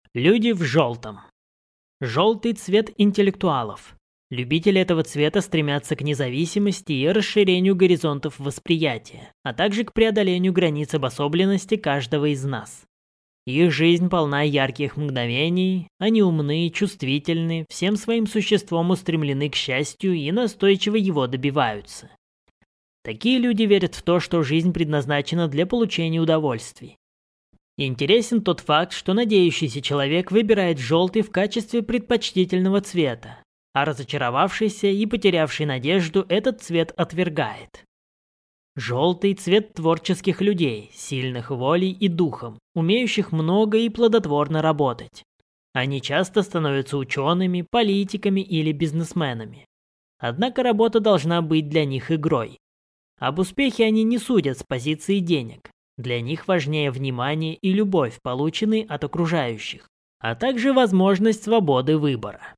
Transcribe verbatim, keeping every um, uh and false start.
Люди в желтом. Желтый цвет интеллектуалов. Любители этого цвета стремятся к независимости и расширению горизонтов восприятия, а также к преодолению границ обособленности каждого из нас. Их жизнь полна ярких мгновений, они умны, чувствительны, всем своим существом устремлены к счастью и настойчиво его добиваются. Такие люди верят в то, что жизнь предназначена для получения удовольствий. Интересен тот факт, что надеющийся человек выбирает желтый в качестве предпочтительного цвета, а разочаровавшийся и потерявший надежду этот цвет отвергает. Желтый – цвет творческих людей, сильных волей и духом, умеющих много и плодотворно работать. Они часто становятся учеными, политиками или бизнесменами. Однако работа должна быть для них игрой. Об успехе они не судят с позиции денег. Для них важнее внимание и любовь, полученные от окружающих, а также возможность свободы выбора.